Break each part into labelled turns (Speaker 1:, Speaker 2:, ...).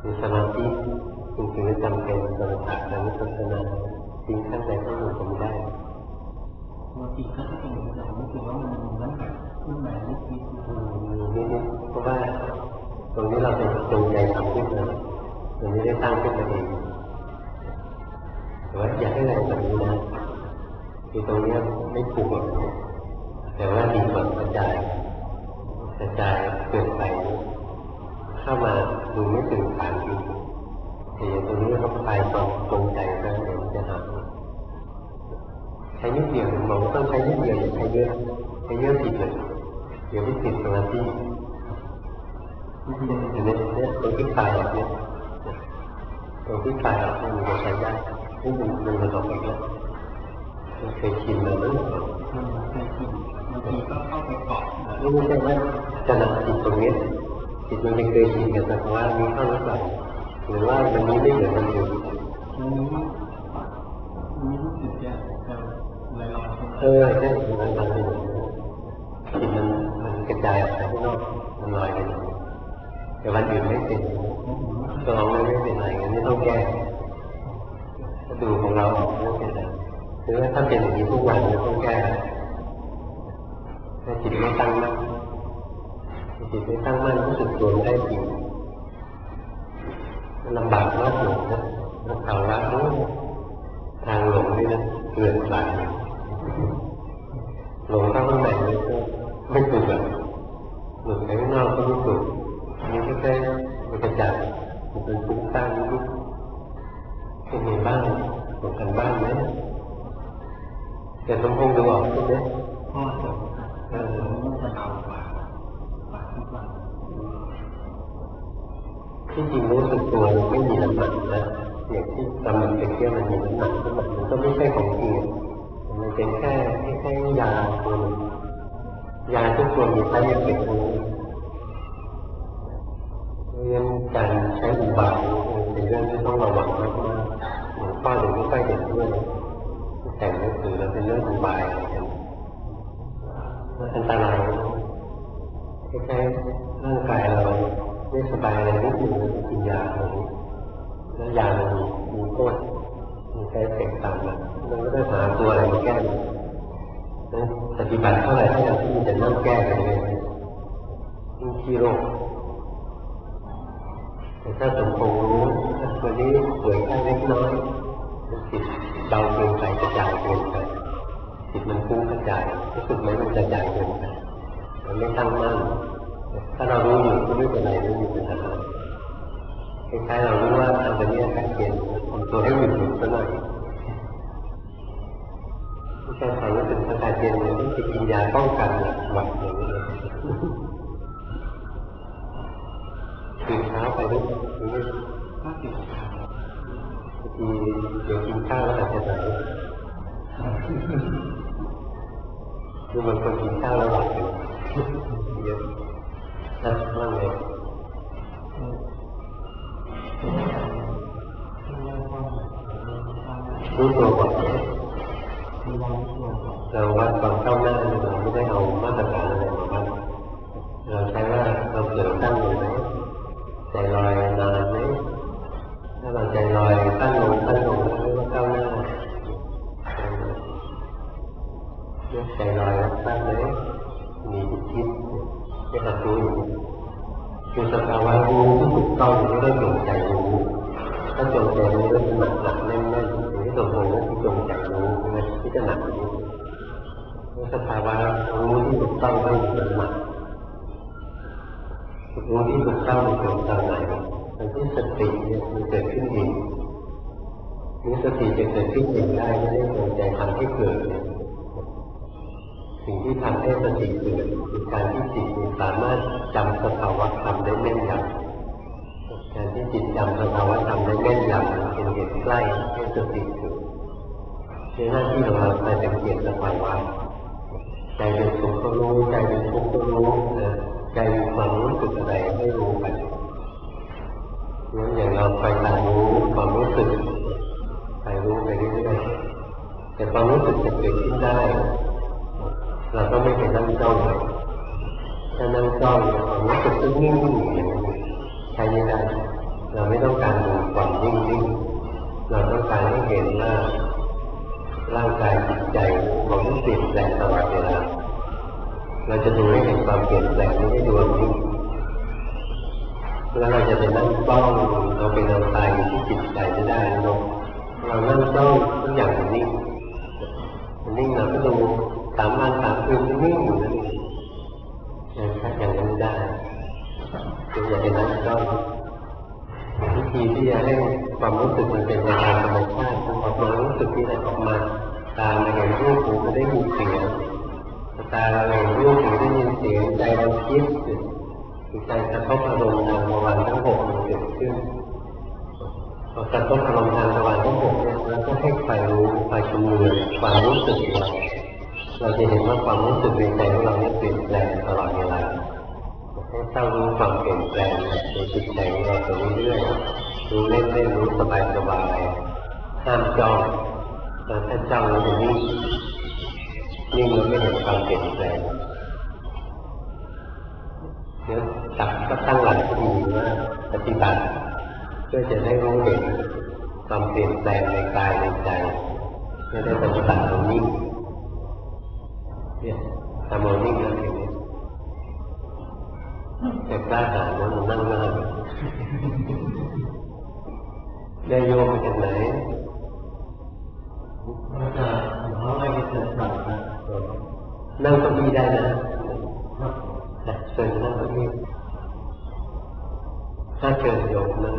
Speaker 1: มีสมาธิจริงๆจำเป็นสมถะและวิปัสสนาทิ้งขั้นใดก็อยู่ตรงได้
Speaker 2: ปกติก็จะเป็นแต่รู้สึกว่ามันน้ำหนักขึ้นมานิด
Speaker 1: เพราะว่าตรงนี้เราเป็นจงใจทำขึ้นมาตรงนี้ได้ตั้งขึ้นมาเองแต่ว่าอยากให้อะไรแบบนี้นะคือตรงนี้ไม่ถูกหรอกแต่ว่าดีกว่ากระจายเกินไปเข้ามาดูไม่ถึงฐานจริงแต่ตรงนี้ต้องคลายความจงใจแล้วเดี๋ยวจะหาใช้นิดเดียวมองว่าต้องใช้นิดเดียวอย่าใช้เยอะผิดเลยเดี๋ยวไม่ติดสมาธิอยู่ในนี้ตรงที่คลายออกเนี่ยตรงที่คลายออกมันจะใช้ได้นี่มันออกไปแล้วเคยชินมาแล้ว
Speaker 2: เคยชินบางทีก็เข้าไปเกาะ
Speaker 1: ไม่ใช่ว่าจะหนักจิตตรงนี้จิตมันยังเคยชินกับสภาวะนี้เข้าหรือเปล่าหรือว่ามันนี้ไม่เหมือนมันอื่น
Speaker 2: นี้รู้สึกจะลอย
Speaker 1: ๆใช่มันทำให้จิตมันกระจายออกไปข้างนอกมันลอยไปแต่วันอื่นไม่เป็นตัวเราไม่เป็นไรงั้นไม่ต้องแก้ดูของเราออกไม่เป็นไรหรือว่าถ้าเป็นอย่างนี้ทุกวันไม่ต้องแก้ถ้าจิตไม่ตั้งมั่นรู้สึกตัวไม่ได้จริงลำบากมากเลยนะนักข่าวรักทางหลงนี่นะเกินหลายหลงเข้าข้างในเลยก็ไม่ถูกแบบหลุดไปข้างนอกก็ไม่ถูกนี่ก็แค่มันกระจายมันเป็นฟุ้งซ่านนิดๆเป็นยังบ้างตกกันบ้างไหมแต่ต้องคงดูออกใช่ไหม
Speaker 2: พ่อจะจะเอากว่าทุกวัน
Speaker 1: ที่จริงรู้สึกตัวไม่มีน้ำหนักนะอย่างที่กำลังเป็นเที่ยวมันมีน้ำหนักมันก็ไม่ใช่ของจริงมันเป็นแค่ยาตัวยาทุกตัวมีใช้ยาเก็บรู้เรื่องการใช้อุบายเป็นเรื่องที่ต้องระวังมากๆหลวงพ่อหรือไม่ค่อยเห็นด้วยแต่งหนังสือแล้วเป็นเรื่องอุบายอันตรายคล้ายๆร่างกายเราไม่สบายอะไรนิดนึงกินยาอะไรแล้วยามันมีโทษมีใช้เสกตามมันก็ต้องหาตัวอะไรมาแก้ปฏิบัติเท่าไหร่ที่มันจะนั่งแก้กันเลยที่โรคแต่ถ้าสมคงรู้วันนี้ป่วยแค่เล็กน้อยจิตเบาเกินไปกระจายเกินไปจิตมันฟุ้งกระจายรู้สึกไหมมันกระจายเกินไปมันไม่ตั้งมั่นถ้าเรารู้อยู่ก็ไม่เป็นไรไม่มีปัญหาคล้ายๆเรารู้ว่าอันนี้อากาศเย็นทำตัวให้หยุดสักหน่อยไม่ใช่ความรู้สึกอากาศเย็นเลยต้องกินยาป้องกันหวัดอย่างนี้เลยตื่นเช้าไปด้วย
Speaker 2: ก็ติด
Speaker 1: บางทีเดี๋ยวกินข้าวแล้วอาจจะไหนคือบางคนกินข้าวแล้วหลับอยู่เยอะนะว่าไงรู้ตัวก่อนเราวัดความก้าวหน้าเราไม่ได้เอามาตรฐานอะไรมาวัดเราใช้ว่าเราเกิดตั้งอยู่ไหมใจลอยนานไหมถ้าเราใจลอยตั้งลงเรียกว่าก้าวหน้าใจลอยแล้วตั้งไหมมีจิตคิดไม่รับรู้อยู่คือสภาวะรู้ที่ถูกต้องไม่ได้จงใจรู้ถ้าจงใจรู้แล้วจะหนักแน่นๆอย่างที่ตรงนั้นที่จงใจรู้นะที่จะหนักนี้สภาวะรู้ที่ถูกต้องไม่มีน้ำหนักรู้ที่ถูกต้องในตรงตามไหนมันที่สติเนี่ยมันเกิดขึ้นเองนี่สติจะเกิดขึ้นเองได้ไม่ได้จงใจทำให้เกิดสิ่งที่ทำให้สติเกิดคือการที่จิตสามารถจำสภาวะธรรมได้แม่นยำการที่จิตจำสภาวะธรรมได้แม่นยำเป็นเหตุใกล้ให้สติเกิดในหน้าที่ของเราไปสังเกตสภาวะใจเป็นสุขก็รู้ใจเป็นทุกข์ก็รู้ใจมีความรู้สึกอะไรให้รู้ไปงั้นอย่างเราไปตามรู้ความรู้สึกไปรู้ไปเรื่อยๆแต่ความรู้สึกจะเกิดขึ้นได้เราก็ไม่ไปนั่งจ้องเลยถ้านั่งจ้องความรู้สึกนิ่งๆอย่างนี้ใช้ไม่ได้เราไม่เราจะดูให้เห็นความเปลี่ยนแปลงไม่ได้ดูนิ่งแล้วเราจะไปนั่งต้องเราเป็นเราตายอยู่ที่จิตใจไม่ได้นะเรานั่งต้องทุกอย่างมันนิ่งเราก็ดู3 วัน 3 คืนมันนิ่งอยู่นั่นเองอย่างนั้นไม่ได้คืออย่าไปนั่งต้องวิธีที่จะให้ความรู้สึกมันเป็นไปตามธรรมชาติออกมารู้สึกที่ไหนออกมาตามาเห็นรูปหูมาได้ยินเสียงตาเราเห็นรูปหูได้ยินเสียงใจเราคิดใจกระทบอารมณ์ทางทวารทั้ง 6มันเกิดขึ้นพอกระทบอารมณ์ทางทวารทั้ง 6เนี่ยแล้วก็ให้คอยรู้คอยชำเลืองความรู้สึกเราจะเห็นว่าความรู้สึกในใจของเราเนี่ยเปลี่ยนแปลงตลอดเวลาให้เจ้ารู้ความเปลี่ยนแปลงในจิตใจของเราไปเรื่อยๆรู้เล่นๆรู้สบายๆห้ามจ้องแล้วถ้าจ้องแล้วจะนิ่งแล้วไม่เห็นความเปลี่ยนแปลงเดี๋ยวจับก็ตั้งหลักที่ดีว่าปฏิบัติเพื่อจะได้รู้เห็นความเปลี่ยนแปลงในกายในใจจะได้ปฏิบัติตรงนี้เนี่ยทำเอานิ่งแล้วเห็นแต่กล้าหาญนะมันนั่งง่ายได้โยมมาจากไหน
Speaker 2: มาจากหลวงพ่อไม่เกิดสัตว์นะ
Speaker 1: นั่งก็มีได้นะเชิญนั่งก็มีถ้าเชิญโยมนั่ง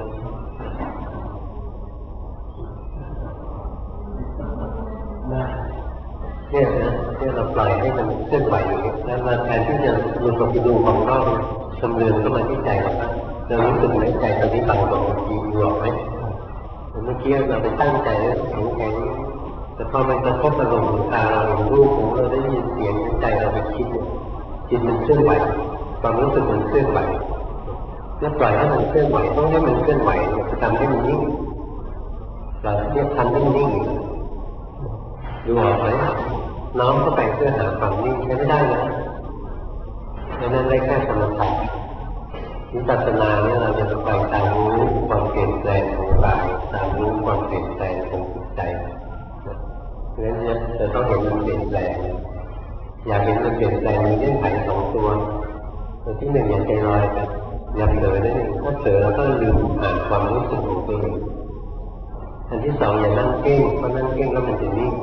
Speaker 1: เนี่ยเราปล่อยให้มันเคลื่อนไหวอย่างนี้แล้วมาแทนที่จะลงไปดูของนอกชำเลืองเข้ามาที่ใจเรารู้สึกในใจตอนนี้เบากว่าเมื่อกี้ดูออกไหมเมื่อกี้เราไปตั้งใจแข็งแต่พอมันกระทบอารมณ์ตาเราเห็นรูปหูเราได้ยินเสียงใจเราไปคิดจิตมันเคลื่อนไหวความรู้สึกมันเคลื่อนไหวแล้วปล่อยให้มันเคลื่อนไหวต้องให้มันเคลื่อนไหวจะทำให้มันนิ่งเราเรียกทำนิ่งๆดูออกไหมน้อมเข้าไปเพื่อหาความนิ่งใช้ไม่ได้นะดังนั้นได้แค่สมถะวิปัสสนาเนี่ยเราจะไปตามรู้ความเปลี่ยนแปลงของกายตามรู้ความเปลี่ยนแปลงของจิตใจเพราะฉะนั้นจะต้องเห็นมันเปลี่ยนแปลงอยากเห็นมันเปลี่ยนแปลงมีเงื่อนไข2 ตัวที่ 1อย่าใจลอยกันอย่าเผลอได้ถ้าเผลอแล้วก็ลืมอ่านความรู้สึกของตัวเองอันที่ 2อย่านั่งเก้งเพราะนั่งเก้งแล้วมันจะนิ่ง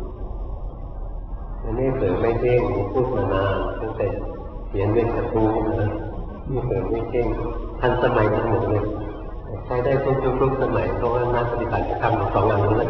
Speaker 1: อันนี้เผลอไม่เก้งพูดมานานตั้งแต่เขียนเป็นกระทู้นะนี่เผลอไม่เก้งทันสมัยทั้งหมดเลยใช้ได้ทุกสมัยเพราะว่านักปฏิบัติทำ2 อันนั้น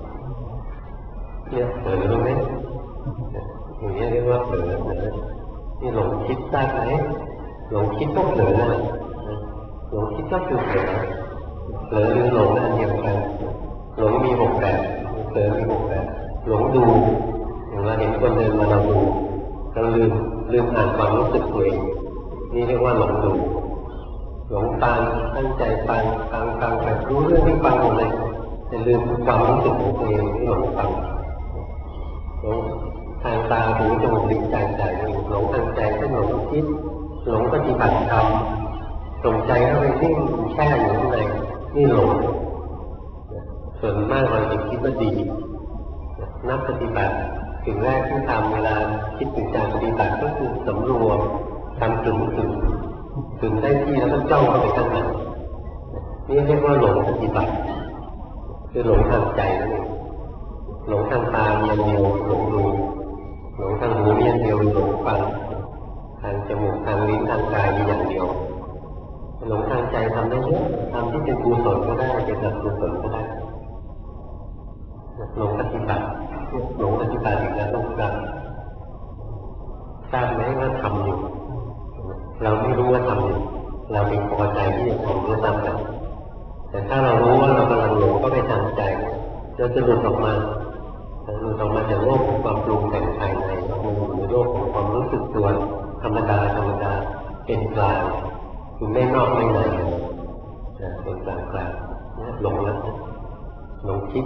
Speaker 1: เนี่ยเผลอรู้ไหมอย่างนี้เรียกว่าเผลอนี่หลงคิดทราบไหมหลงคิดก็เผลอนะหลงคิดก็คือเผลอหรือหลงนั่นเดียวกันหลงมี6 แบบเผลอมี6 แบบหลงดูอย่างเราเห็นคนเดินมาเราดูเราลืมอ่านความรู้สึกตัวเองนี่เรียกว่าหลงดูหลงฟังตั้งใจฟังไปรู้เรื่องที่ฟังหมดเลยแต่ลืมความรู้สึกของตัวเองที่หลงฟังหลงทางตาหูจมูกลิ้นกายใจหลงทางใจก็หลงคิดหลงปฏิบัติธรรมส่งใจเข้าไปนิ่งแช่อยู่ข้างในนี่หลงส่วนมากเราจะคิดว่าดีนักปฏิบัติสิ่งแรกที่ทำเวลาคิดถึงการปฏิบัติก็คือสำรวมทำถึงได้ที่แล้วก็จ้องเข้าไปข้างในนี่เรียกว่าหลงปฏิบัติคือหลงทางใจนั่นเองหลงทางตาเมียเดียวหลงดูหลงทางหูเมียเดียวหลงฟังทางจมูกทางลิ้นทางกายมีอย่างเดียวหลงทางใจทำได้เยอะทำที่เป็นกุศลก็ได้เป็นอกุศลก็ได้หลงปฏิบัติอีกแล้วต้องการทราบไหมว่าทำอยู่เราไม่รู้ว่าทำอยู่เราเป็นพอใจที่จะทำด้วยซ้ำกันแต่ถ้าเรารู้ว่าเรากำลังหลงก็ไปทางใจเราจะหลุดออกมาจากโลกของความปรุงแต่งภายในมันอยู่ในโลกของความรู้สึกตัวธรรมดาเป็นกลางคือไม่นอกไม่ในเป็นกลางหลงแล้วหลงคิด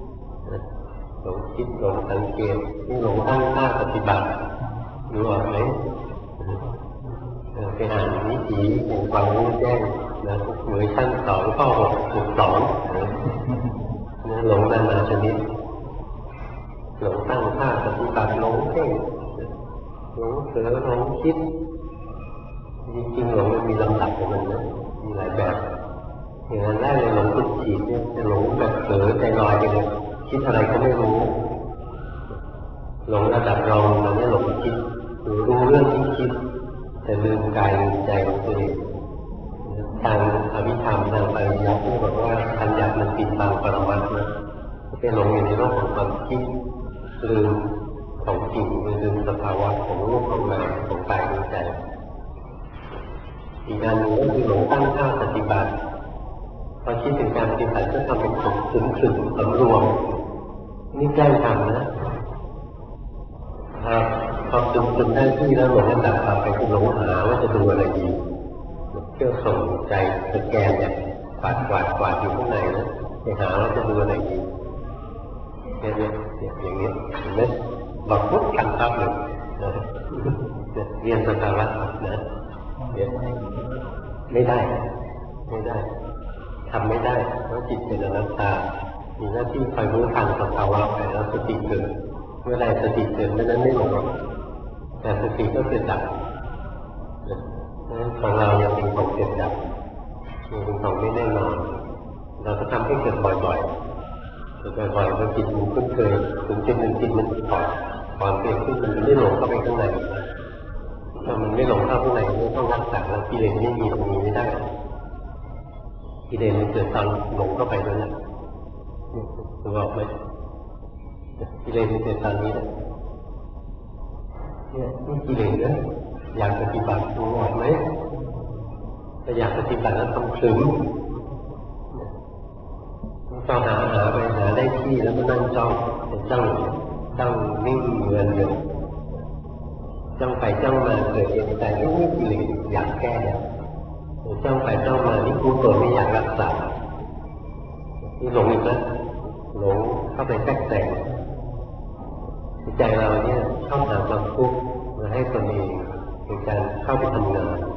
Speaker 1: หลงสังเกตนี่หลงตั้งท่าปฏิบัติรู้ออกไหมไปอ่านวิถีแห่งความรู้แจ้งนะเวอร์ชัน2 ข้อ 6.2นะหลงนานาชนิดหลงตั้งท่าปฏิบัติหลงเพ่งหลงเผลอหลงคิดจริงๆหลงมันมีลำดับของมันนะมีหลายแบบอย่างนั้นแรกเลยหลงจิตฉีดเนี่ยจะหลงแบบเผลอใจลอยไปเลยคิดอะไรก็ไม่รู้หลงระดับรองมันไม่หลงคิดรู้เรื่องที่คิดแต่ลืมกายลืมใจของตัวเองทางอภิธรรมทางปริยัติที่บอกว่าปัญญามันปิดบังปรมัตถ์นะเป็นหลงอยู่ในโลกของความคิดลืมของจริงลืมสภาวะของรูปของนามของกายของใจอีกอันหนึ่งก็คือหลงตั้งท่าปฏิบัติพอคิดถึงการปฏิบัติก็ทำเป็นขึงสำรวมนี่แกล้งทำนะพอซึมได้ที่แล้วหลงอันดับต่อไปคือหลงหาว่าจะดูอะไรดีเพื่อส่งใจสแกนเนี่ยกวาดอยู่ข้างในนะไปหาว่าจะดูอะไรดีเนี่ยอย่างนี้เห็นไหมบอกปุ๊บทำปั๊บเลยเรียนสภาวะนะไม่ได้ทำไม่ได้เพราะจิตเป็นอนัตตามีหน้าที่คอยรู้ทันสภาวะไปแล้วสติเกิดเมื่อไรสติเกิดเมื่อนั้นไม่หลงแต่สติก็เกิดดับของเรายังเป็นของเกิดดับยังเป็นของไม่แน่นอนเราจะทำให้เกิดบ่อยๆเมื่อจิตมันคุ้นเคยถึงจุดหนึ่งจิตมันก่อนเกิดขึ้นมันไม่หลงเข้าไปข้างในถ้ามันไม่หลงเข้าข้างในมันต้องรักษาแล้วกิเลสไม่มีตรงนี้ไม่ได้กิเลสมันเกิดตอนหลงเข้าไปด้วยนะรู้ออกไหมกิเลสมันเกิดตอนนี้นะเนี่ยนี่กิเลสนะอยากปฏิบัติรู้ออกไหมถ้าอยากปฏิบัติแล้วต้องถึงต้องหาไปหาได้ที่แล้วก็นั่งจ้องนิ่งเงินอยู่จ้องไปจ้องมาเกิดเองแต่นี่กิเลสอยากแก้จ้องไปจ้องมานี่ผู้ตัวไม่อยากรักษานี่หลงอีกแล้วหลงเข้าไปแทรกแซงใจเราเนี่ยชอบหาความทุกข์มาให้ตนเองในการเข้าไปทำงาน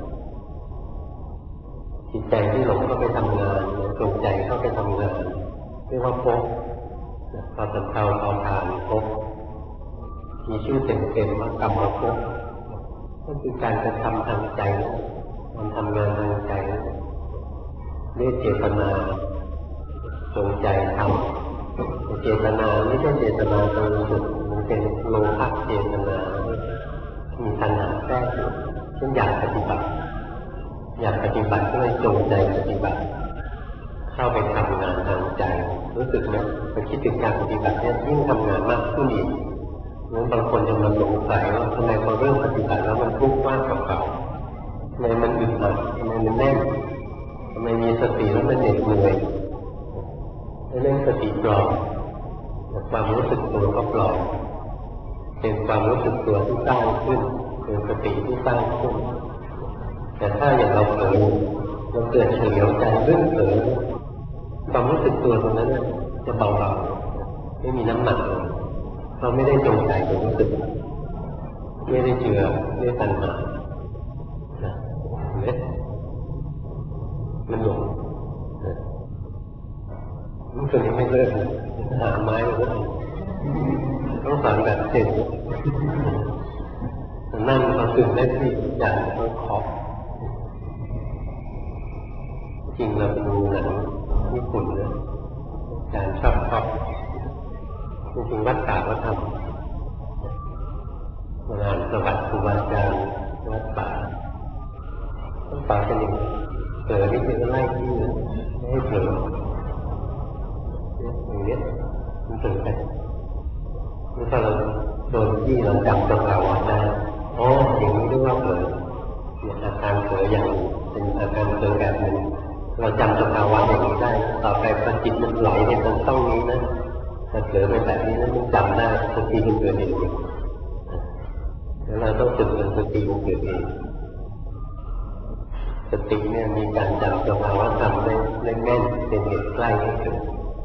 Speaker 1: จิตใจที่หลงเข้าไปทำงานจงใจเข้าไปทำงานเรียกว่าภพพอสัมภาระทานภพมีชื่อเต็มๆว่ากรรมภพก็คือการกระทำทางใจการทำงานทางใจด้วยเจตนาจงใจทำเจตนาไม่ใช่เจตนาตรงจุดมันเป็นโลภะเจตนามีตัณหาแทรกอยู่เช่นอยากปฏิบัติก็เลยจงใจปฏิบัติเข้าไปทำงานทางใจรู้สึกไหมพอคิดถึงการปฏิบัติเนี่ยยิ่งทำงานมากขึ้นอีกงั้นบางคนยังมาสงสัยว่าทำไมพอเริ่มปฏิบัติแล้วมันทุกข์มากกว่าเก่าทำไมมันอึดอัดทำไมมันแน่นทำไมมีสติแล้วมันเหน็ดเหนื่อยเรื่องสติปลอมความรู้สึกตัวก็ปลอมเป็นความรู้สึกตัวที่สร้างขึ้นเป็นสติที่สร้างขึ้นแต่ถ้าอย่างเราเผลอเราเกิดเฉลียวใจเรื่องเผลอความรู้สึกตัวตรงนั้นจะเบาๆไม่มีน้ำหนักเลยเราไม่ได้จงใจความรู้สึกไม่ได้เจือด้วยตัณหามันหลงมันจนยังไม่เลิกหาไม้เลยต้องสอนแบบเสร็จนั่งมาตื่นได้ที่อย่างต้องเคาะจริงเราไปดูหนังญี่ปุ่นนะอาจารย์ชอบจริงๆวัดป่าวัดธรรมงานประวัติครูบาอาจารย์วัดป่ากันอย่างเผลอที่จะไล่ที่นะไม่ให้เผลออย่างนี้มันเผลอไปนี่ถ้าเราโดนที่เราจำสภาวะได้อ๋ออย่างนี้เรียกว่าเผลอเนี่ยอาการเผลออย่างเป็นอาการเผลอแบบนึงเราจำสภาวะอย่างนี้ได้ต่อไปพอจิตมันไหลในตรงช่องนี้นะถ้าเผลอไปแบบนี้นั้นมันจำได้สติมันเกิดเองแล้วเราต้องฝึกจนสติมันเกิดเองสติเนี่ยมีการจำสภาวะธรรมได้แม่นเป็นเหตุใกล้ให้เกิด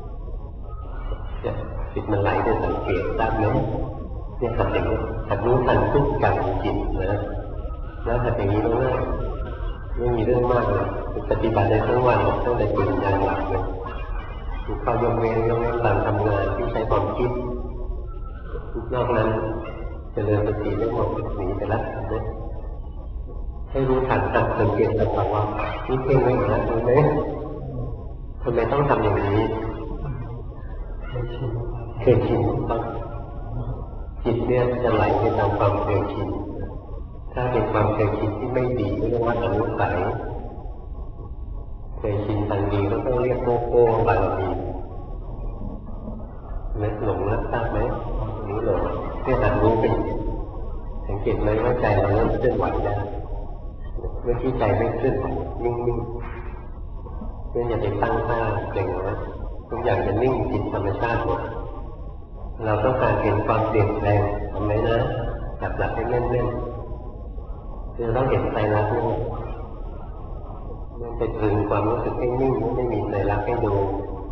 Speaker 1: จิตมันไหลได้สังเกตทราบไหมเนี่ยทำอย่างนี้หัดรู้ทันทุกการจิตนะแล้วหัดอย่างนี้แล้วง่ายไม่มีเรื่องมากเลยปฏิบัติได้ทั้งวันตั้งแต่ตื่นยันหลับเลยมีข้อยกเว้นการทำงานที่ใช้ความคิดนอกนั้นเจริญสติได้หมดหนีไปแล้วนะให้รู้ทันสังเกตสภาวะนี่เพ่งไม่นะรู้ไหมทำไมต้องทำอย่างนี้เคยชินบ้างจิตเนี่ยจะไหลไปตามความเคยชินถ้าเป็นความเคยชินที่ไม่ดีเรียกว่าอนุสัยเคยชินทางดีก็ต้องเรียกโกโก้บารมีไม่หลงแล้วทราบไหมนี้หลงเรียกหัดรู้ไปสังเกตไหมว่าใจเราเริ่มเคลื่อนไหวได้เมื่อที่ใจไม่เคลื่อนไหวนิ่งๆเนี่ยอย่าไปตั้งท่าเกร็งนะทุกอย่างจะนิ่งจิตธรรมชาติหมดเราต้องการเห็นความเปลี่ยนแปลงทำไหมนะจับหลักให้แน่นๆคือเราเห็นใจรักนี่มันไปตรึงความรู้สึกให้นิ่งไม่มีใจรักให้ดู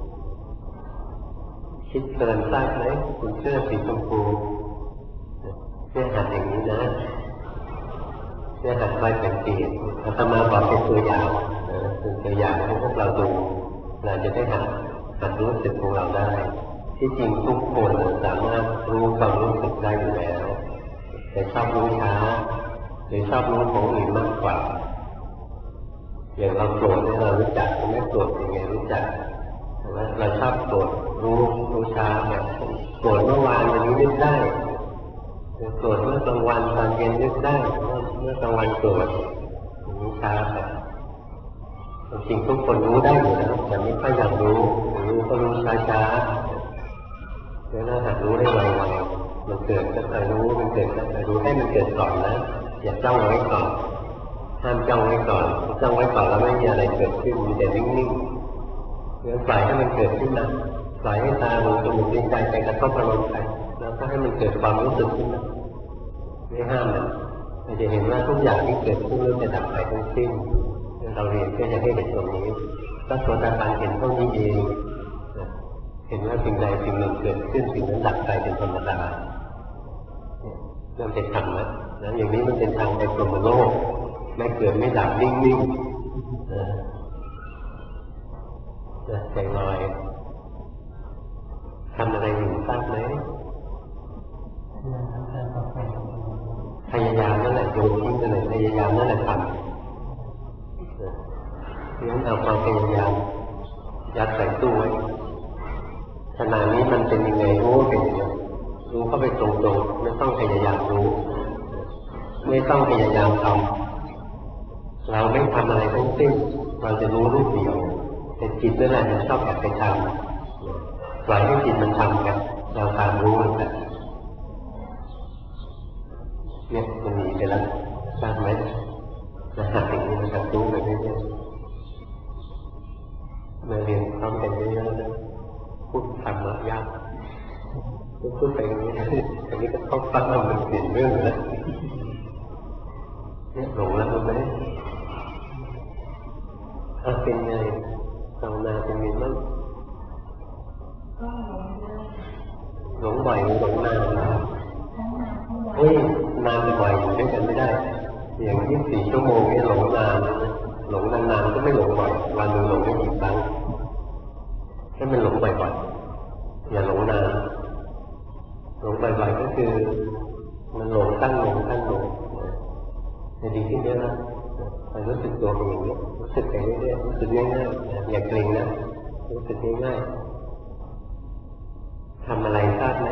Speaker 1: คิดเพลินทราบไหมคุณเสื้อสีชมพูเนี่ยหัดอย่างนี้นะเนี่ยหัดคอยสังเกตอาตมาบอกเป็นตัวอย่างเป็นตัวอย่างให้พวกเราดูเราจะได้หัดรู้สึกของเราได้ที่จริงทุกคนสามารถรู้ความรู้สึกได้อยู่แล้วแต่ชอบรู้ช้าหรือชอบรู้ของอื่นมากกว่าอย่างเราโกรธเนี่ยเรารู้จักไม่โกรธยังไงรู้จักเราชอบโกรธรู้ช้าแบบโกรธเมื่อวานวันนี้นึกได้โกรธเมื่อกลางวันตอนเย็นนึกได้เมื่อกลางวันโกรธรู้ช้าแบบจริงทุกคนรู้ได้อยู่แล้วแต่ไม่ค่อยอยากรู้ก็รู้ช้าๆแล้วเราหัดรู้ได้ไวๆมันเกิดก็คอยรู้มันเกิดก็คอยรู้ให้มันเกิดก่อนนะอย่าจ้องไว้ก่อนห้ามจ้องไว้ก่อนจ้องไว้ก่อนแล้วไม่มีอะไรเกิดขึ้นมีแต่นิ่งๆเดี๋ยวปล่อยให้มันเกิดขึ้นนะปล่อยให้ตาหูจมูกลิ้นกายใจกระทบอารมณ์ไปแล้วก็ให้มันเกิดความรู้สึกขึ้นนะไม่ห้ามนะเราจะเห็นว่าทุกอย่างที่เกิดขึ้นเริ่มจะดับไปทั้งสิ้นเราเรียนก็จะให้เห็นตรงนี้ก็โสดาบันเห็นเท่านี้เองเห็นว่าสิ่งใดสิ่งหนึ่งเกิดขึ้นสิ่งนั้นดับไปเป็นธรรมดาเริ่มเป็นธรรมแล้วนะอย่างนี้มันเป็นทางไปพรหมโลกไม่เกิดไม่ดับนิ่งๆใจลอยทำอะไรอยู่ทราบไหมพยายามนั่นแหละโยนทิ้งไปเลยพยายามนั่นแหละทำงั้นเอาความพยายามยัดใส่ตู้ไว้ขณะนี้มันเป็นยังไงรู้เป็นยังไงรู้เข้าไปตรงๆไม่ต้องพยายามรู้ไม่ต้องพยายามทำเราไม่ทำอะไรทั้งสิ้นเราจะรู้รูปเดียวแต่จิตนั่นแหละมันชอบแอบไปทำปล่อยให้จิตมันทำกันเราตามรู้มันไปเนี่ยมันหนีไปแล้วทราบไหมจะหาสิ่งนี้มันจะรู้ไปเรื่อยๆมาเรียนพร้อมกันเยอะๆนะพูดธรรมะยากพูดไปอย่างนี้อันนี้ก็เข้าฟังมันเปลี่ยนเรื่องแล้วเนี่ยหลงแล้วรู้ไหมเป็นไงภาวนาเป็นไงบ้างหลงบ่อยหรือหลงนานเฮ้ยนานบ่อยอยู่ด้วยกันไม่ได้อย่าง24 ชั่วโมงนี่หลงนานหลงนานๆก็ไม่หลงบ่อยวันหนึ่งหลงไม่กี่ครั้งให้มันหลงบ่อยๆอย่าหลงนานหลงบ่อยๆก็คือมันหลงตั้งจะดีขึ้นเยอะนะไปรู้สึกตัวเป็นอย่างนี้รู้สึกไปเรื่อยๆรู้สึกง่ายๆอย่าเกร็งนะรู้สึกง่ายๆทำอะไรทราบไหม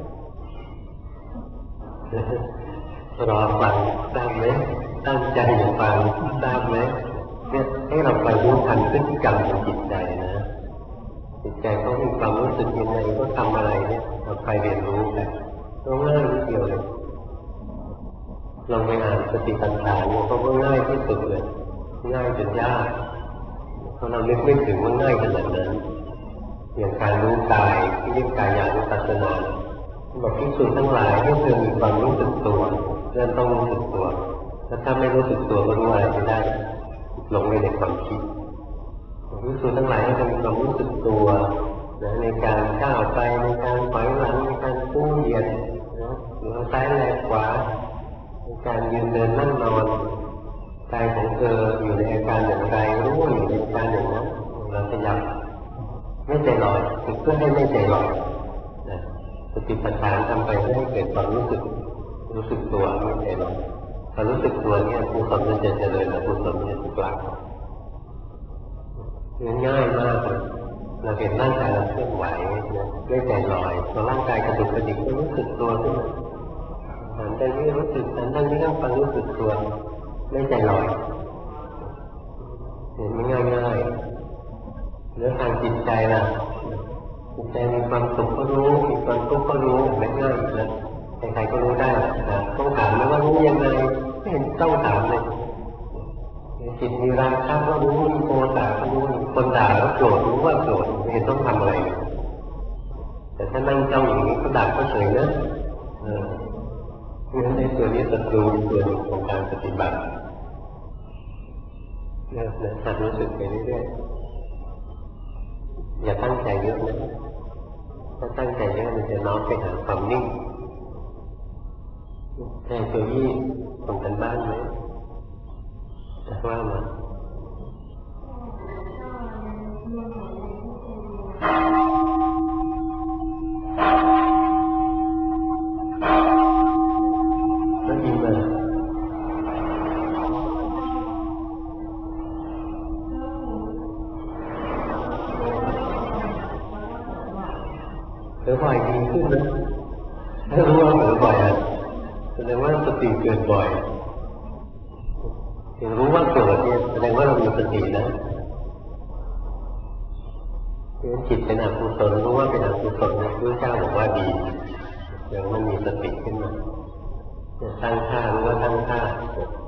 Speaker 1: รอฟังทราบไหมตั้งใจอย่าฟังทราบไหมเนี่ยให้เราไปรู้ทันพฤติกรรมของจิตใจนะจิตใจเขามีความรู้สึกยังไงก็ทำอะไรเนี่ยเราไปเรียนรู้กันง่ายนิดเดียวเลยลองไปอ่านสติปัฏฐานเนี่ยก็ง่ายที่สุดเลยง่ายจนยากเพราะเรานึกไม่ถึงว่าง่ายขนาดนั้นอย่างการรู้กายที่เรียกกายานุปัสสนาบอกภิกษุทั้งหลายให้เธอมีความรู้สึกตัวเริ่มต้องรู้สึกตัวถ้าไม่รู้สึกตัวก็รู้อะไรไม่ได้หลงไปในความคิดภิกษุทั้งหลายให้เธอมีความรู้สึกตัวในการก้าวไปในการถอยหลังในการกู้เหยียดหรือซ้ายแลขวาในการยืนเดินนั่งนอนกายของเธออยู่ในอาการอย่างไรรู้ว่าอยู่ในอาการอย่างนั้นเราพยายามไม่ใจลอยเพื่อให้ไม่ใจลอยสติปัฏฐานทำไปเพื่อให้เกิดความรู้สึกรู้สึกตัวไม่ใจลอยพอรู้สึกตัวเนี่ยกุศลมันจะเจริญอกุศลมันจะถูกละง่ายมากเลยเราเห็นร่างกายเราเคลื่อนไหวนะไม่ใจลอยพอร่างกายกระดุกกระดิกก็รู้สึกตัวขึ้นมาหันไปนี่รู้สึกหันไปนี่ก็ฟังรู้สึกตัวไม่ใจลอยเห็นง่ายง่ายเรื่องทางจิตใจล่ะจิตใจมีความสุขก็รู้มีความทุกข์ก็รู้ไม่ง่ายนะใครๆก็รู้ได้นะต้องถามนะว่ารู้ยังไงไม่เห็นต้องถามเลยจิตมีราคะก็รู้มีโทสะก็รู้คนด่าแล้วโกรธรู้ว่าโกรธไม่เห็นต้องทำอะไรแต่ถ้านั่งจ้องอย่างนี้ก็ด่าก็เฉยนะเพราะฉะนั้นในตัวนี้ศัตรูตัวหนึ่งของการปฏิบัติเนี่ยหัดรู้สึกไปเรื่อยๆอย่าตั้งใจเยอะนะถ้าตั้งใจเยอะมันจะน้อมไปหาความนิ่งใช่ตัวยี่ส่งกันบ้านไหมว่ามาแล้วยินมาบ่อยดีขึ้นนะถ้ารู้ว่าบ่อยแสดงว่าสติเกิดบ่อยถึงรู้ว่าโกรธเนี่ยแสดงว่าเรามีสตินะจิตเป็นอกุศลรู้ว่าเป็นอกุศลนะพระเจ้าบอกว่าดีอย่างมันมีสติขึ้นมาตั้งท่ารู้ว่าตั้งท่า